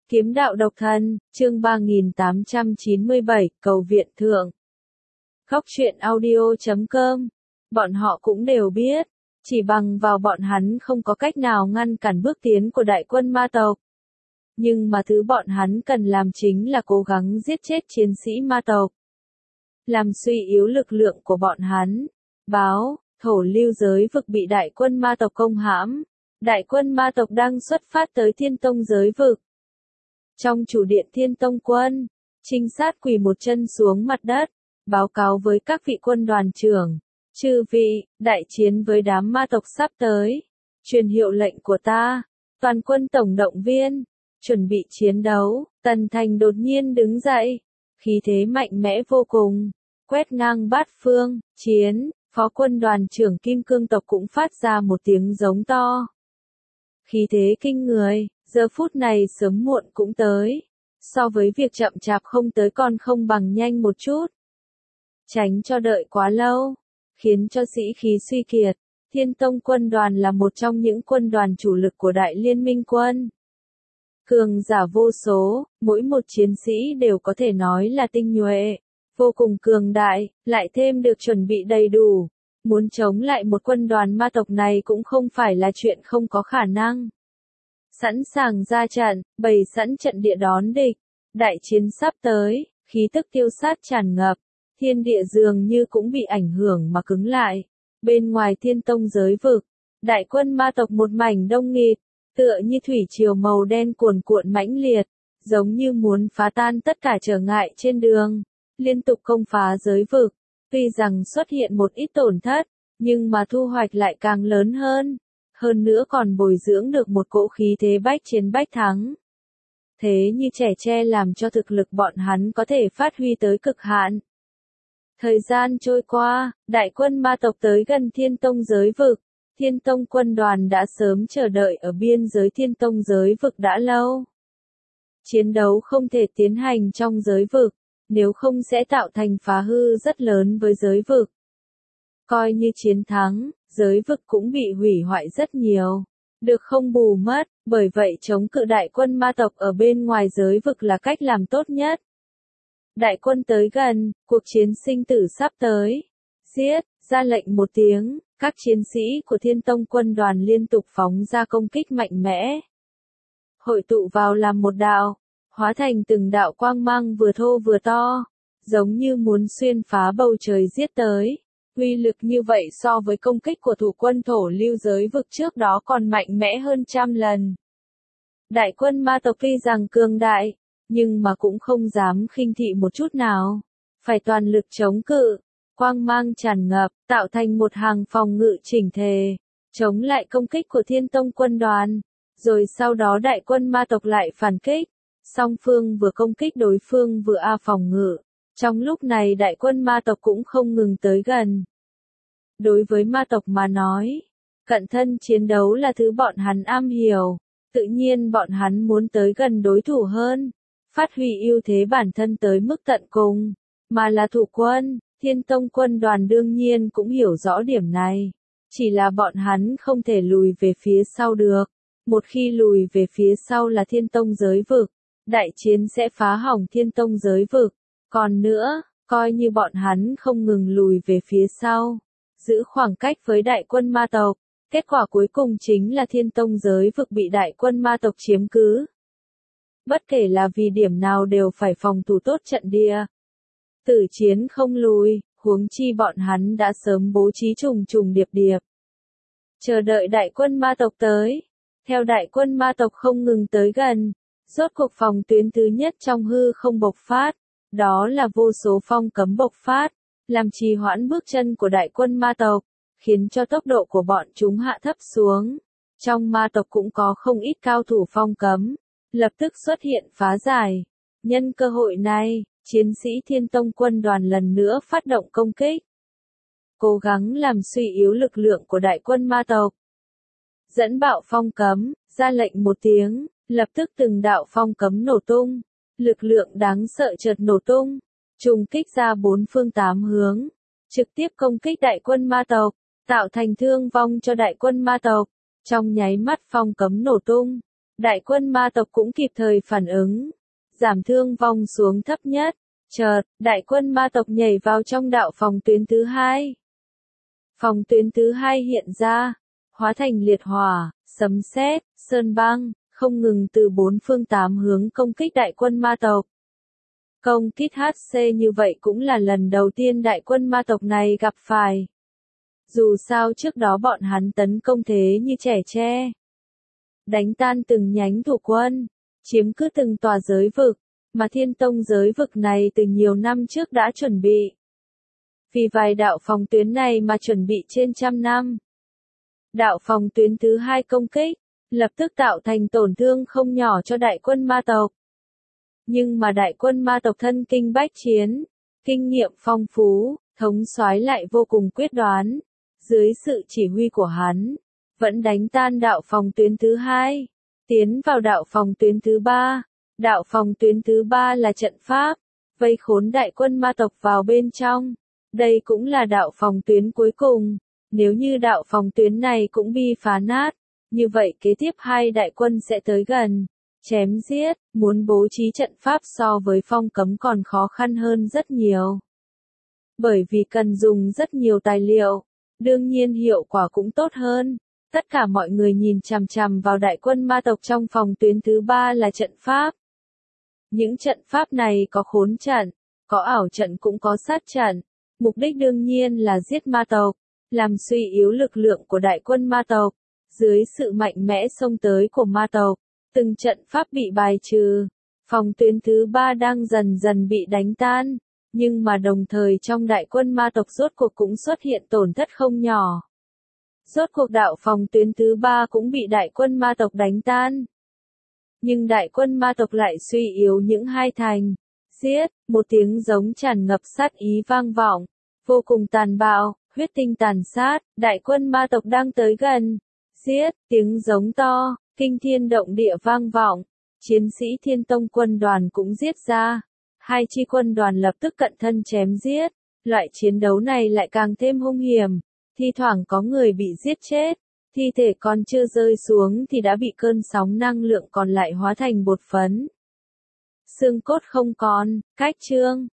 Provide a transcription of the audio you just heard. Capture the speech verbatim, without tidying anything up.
Kiếm đạo độc thân, chương ba nghìn tám trăm chín mươi bảy, cầu viện thượng. Góc truyện audio chấm com. Bọn họ cũng đều biết, chỉ bằng vào bọn hắn không có cách nào ngăn cản bước tiến của đại quân ma tộc. Nhưng mà thứ bọn hắn cần làm chính là cố gắng giết chết chiến sĩ ma tộc. Làm suy yếu lực lượng của bọn hắn. Báo, thổ lưu giới vực bị đại quân ma tộc công hãm. Đại quân ma tộc đang xuất phát tới Thiên Tông giới vực. Trong chủ điện Thiên Tông quân, trinh sát quỳ một chân xuống mặt đất, báo cáo với các vị quân đoàn trưởng. Chư vị, đại chiến với đám ma tộc sắp tới. Truyền hiệu lệnh của ta, toàn quân tổng động viên, chuẩn bị chiến đấu. Tần Thành đột nhiên đứng dậy, khí thế mạnh mẽ vô cùng, quét ngang bát phương, chiến. Phó quân đoàn trưởng Kim Cương tộc cũng phát ra một tiếng giống to. Khí thế kinh người, giờ phút này sớm muộn cũng tới. So với việc chậm chạp không tới còn không bằng nhanh một chút. Tránh cho đợi quá lâu, khiến cho sĩ khí suy kiệt. Thiên Tông quân đoàn là một trong những quân đoàn chủ lực của Đại Liên Minh quân. Cường giả vô số, mỗi một chiến sĩ đều có thể nói là tinh nhuệ, vô cùng cường đại, lại thêm được chuẩn bị đầy đủ. Muốn chống lại một quân đoàn ma tộc này cũng không phải là chuyện không có khả năng. Sẵn sàng ra trận, bày sẵn trận địa đón địch. Đại chiến sắp tới, khí tức tiêu sát tràn ngập. Thiên địa dường như cũng bị ảnh hưởng mà cứng lại. Bên ngoài Thiên Tông giới vực, đại quân ma tộc một mảnh đông nghịt, tựa như thủy triều màu đen cuồn cuộn mãnh liệt, giống như muốn phá tan tất cả trở ngại trên đường, liên tục công phá giới vực. Tuy rằng xuất hiện một ít tổn thất, nhưng mà thu hoạch lại càng lớn hơn. Hơn nữa còn bồi dưỡng được một cỗ khí thế bách chiến bách thắng. Thế như trẻ tre làm cho thực lực bọn hắn có thể phát huy tới cực hạn. Thời gian trôi qua, đại quân ma tộc tới gần Thiên Tông giới vực. Thiên Tông quân đoàn đã sớm chờ đợi ở biên giới Thiên Tông giới vực đã lâu. Chiến đấu không thể tiến hành trong giới vực, nếu không sẽ tạo thành phá hư rất lớn với giới vực. Coi như chiến thắng, giới vực cũng bị hủy hoại rất nhiều, được không bù mất, bởi vậy chống cự đại quân ma tộc ở bên ngoài giới vực là cách làm tốt nhất. Đại quân tới gần, cuộc chiến sinh tử sắp tới. Giết, ra lệnh một tiếng, các chiến sĩ của Thiên Tông quân đoàn liên tục phóng ra công kích mạnh mẽ. Hội tụ vào làm một đạo, hóa thành từng đạo quang mang vừa thô vừa to, giống như muốn xuyên phá bầu trời giết tới. Uy lực như vậy so với công kích của thủ quân thổ lưu giới vực trước đó còn mạnh mẽ hơn trăm lần. Đại quân ma tộc tuy rằng cường đại, nhưng mà cũng không dám khinh thị một chút nào. Phải toàn lực chống cự, quang mang tràn ngập, tạo thành một hàng phòng ngự chỉnh tề, chống lại công kích của Thiên Tông quân đoàn. Rồi sau đó đại quân ma tộc lại phản kích, song phương vừa công kích đối phương vừa a phòng ngự. Trong lúc này đại quân ma tộc cũng không ngừng tới gần. Đối với ma tộc mà nói, cận thân chiến đấu là thứ bọn hắn am hiểu, tự nhiên bọn hắn muốn tới gần đối thủ hơn, phát huy ưu thế bản thân tới mức tận cùng, mà là thủ quân. Thiên Tông quân đoàn đương nhiên cũng hiểu rõ điểm này, chỉ là bọn hắn không thể lùi về phía sau được, một khi lùi về phía sau là Thiên Tông giới vực, đại chiến sẽ phá hỏng Thiên Tông giới vực. Còn nữa, coi như bọn hắn không ngừng lùi về phía sau, giữ khoảng cách với đại quân ma tộc, kết quả cuối cùng chính là Thiên Tông giới vực bị đại quân ma tộc chiếm cứ. Bất kể là vì điểm nào đều phải phòng thủ tốt trận địa. Tử chiến không lùi, huống chi bọn hắn đã sớm bố trí trùng trùng điệp điệp. Chờ đợi đại quân ma tộc tới. Theo đại quân ma tộc không ngừng tới gần, rốt cuộc phòng tuyến thứ nhất trong hư không bộc phát. Đó là vô số phong cấm bộc phát, làm trì hoãn bước chân của đại quân ma tộc, khiến cho tốc độ của bọn chúng hạ thấp xuống. Trong ma tộc cũng có không ít cao thủ phong cấm, lập tức xuất hiện phá giải. Nhân cơ hội này, chiến sĩ Thiên Tông quân đoàn lần nữa phát động công kích. Cố gắng làm suy yếu lực lượng của đại quân ma tộc. Dẫn bạo phong cấm, ra lệnh một tiếng, lập tức từng đạo phong cấm nổ tung. Lực lượng đáng sợ chợt nổ tung, trùng kích ra bốn phương tám hướng, trực tiếp công kích đại quân ma tộc, tạo thành thương vong cho đại quân ma tộc. Trong nháy mắt phong cấm nổ tung, đại quân ma tộc cũng kịp thời phản ứng, giảm thương vong xuống thấp nhất. Chợt, đại quân ma tộc nhảy vào trong đạo phòng tuyến thứ hai. Phòng tuyến thứ hai hiện ra, hóa thành liệt hỏa, sấm sét, sơn băng, không ngừng từ bốn phương tám hướng công kích đại quân ma tộc. Công kích hát xê như vậy cũng là lần đầu tiên đại quân ma tộc này gặp phải. Dù sao trước đó bọn hắn tấn công thế như trẻ tre, đánh tan từng nhánh thủ quân, chiếm cứ từng tòa giới vực, mà Thiên Tông giới vực này từ nhiều năm trước đã chuẩn bị. Vì vài đạo phòng tuyến này mà chuẩn bị trên trăm năm. Đạo phòng tuyến thứ hai công kích, lập tức tạo thành tổn thương không nhỏ cho đại quân ma tộc. Nhưng mà đại quân ma tộc thân kinh bách chiến, kinh nghiệm phong phú, thống soái lại vô cùng quyết đoán. Dưới sự chỉ huy của hắn, vẫn đánh tan đạo phòng tuyến thứ hai, tiến vào đạo phòng tuyến thứ ba. Đạo phòng tuyến thứ ba là trận pháp, vây khốn đại quân ma tộc vào bên trong. Đây cũng là đạo phòng tuyến cuối cùng. Nếu như đạo phòng tuyến này cũng bị phá nát, như vậy kế tiếp hai đại quân sẽ tới gần, chém giết, muốn bố trí trận pháp so với phong cấm còn khó khăn hơn rất nhiều. Bởi vì cần dùng rất nhiều tài liệu, đương nhiên hiệu quả cũng tốt hơn. Tất cả mọi người nhìn chằm chằm vào đại quân ma tộc trong phòng tuyến thứ ba là trận pháp. Những trận pháp này có khốn trận, có ảo trận cũng có sát trận. Mục đích đương nhiên là giết ma tộc, làm suy yếu lực lượng của đại quân ma tộc. Dưới sự mạnh mẽ xông tới của ma tộc, từng trận pháp bị bài trừ. Phòng tuyến thứ ba đang dần dần bị đánh tan. Nhưng mà đồng thời trong đại quân ma tộc rốt cuộc cũng xuất hiện tổn thất không nhỏ. Rốt cuộc đạo phòng tuyến thứ ba cũng bị đại quân ma tộc đánh tan. Nhưng đại quân ma tộc lại suy yếu những hai thành. Giết, một tiếng giống tràn ngập sát ý vang vọng. Vô cùng tàn bạo, huyết tinh tàn sát, đại quân ma tộc đang tới gần. Giết, tiếng giống to, kinh thiên động địa vang vọng. Chiến sĩ Thiên Tông quân đoàn cũng giết ra. Hai chi quân đoàn lập tức cận thân chém giết. Loại chiến đấu này lại càng thêm hung hiểm. Thi thoảng có người bị giết chết. Thi thể còn chưa rơi xuống thì đã bị cơn sóng năng lượng còn lại hóa thành bột phấn. Xương cốt không còn, cách chương.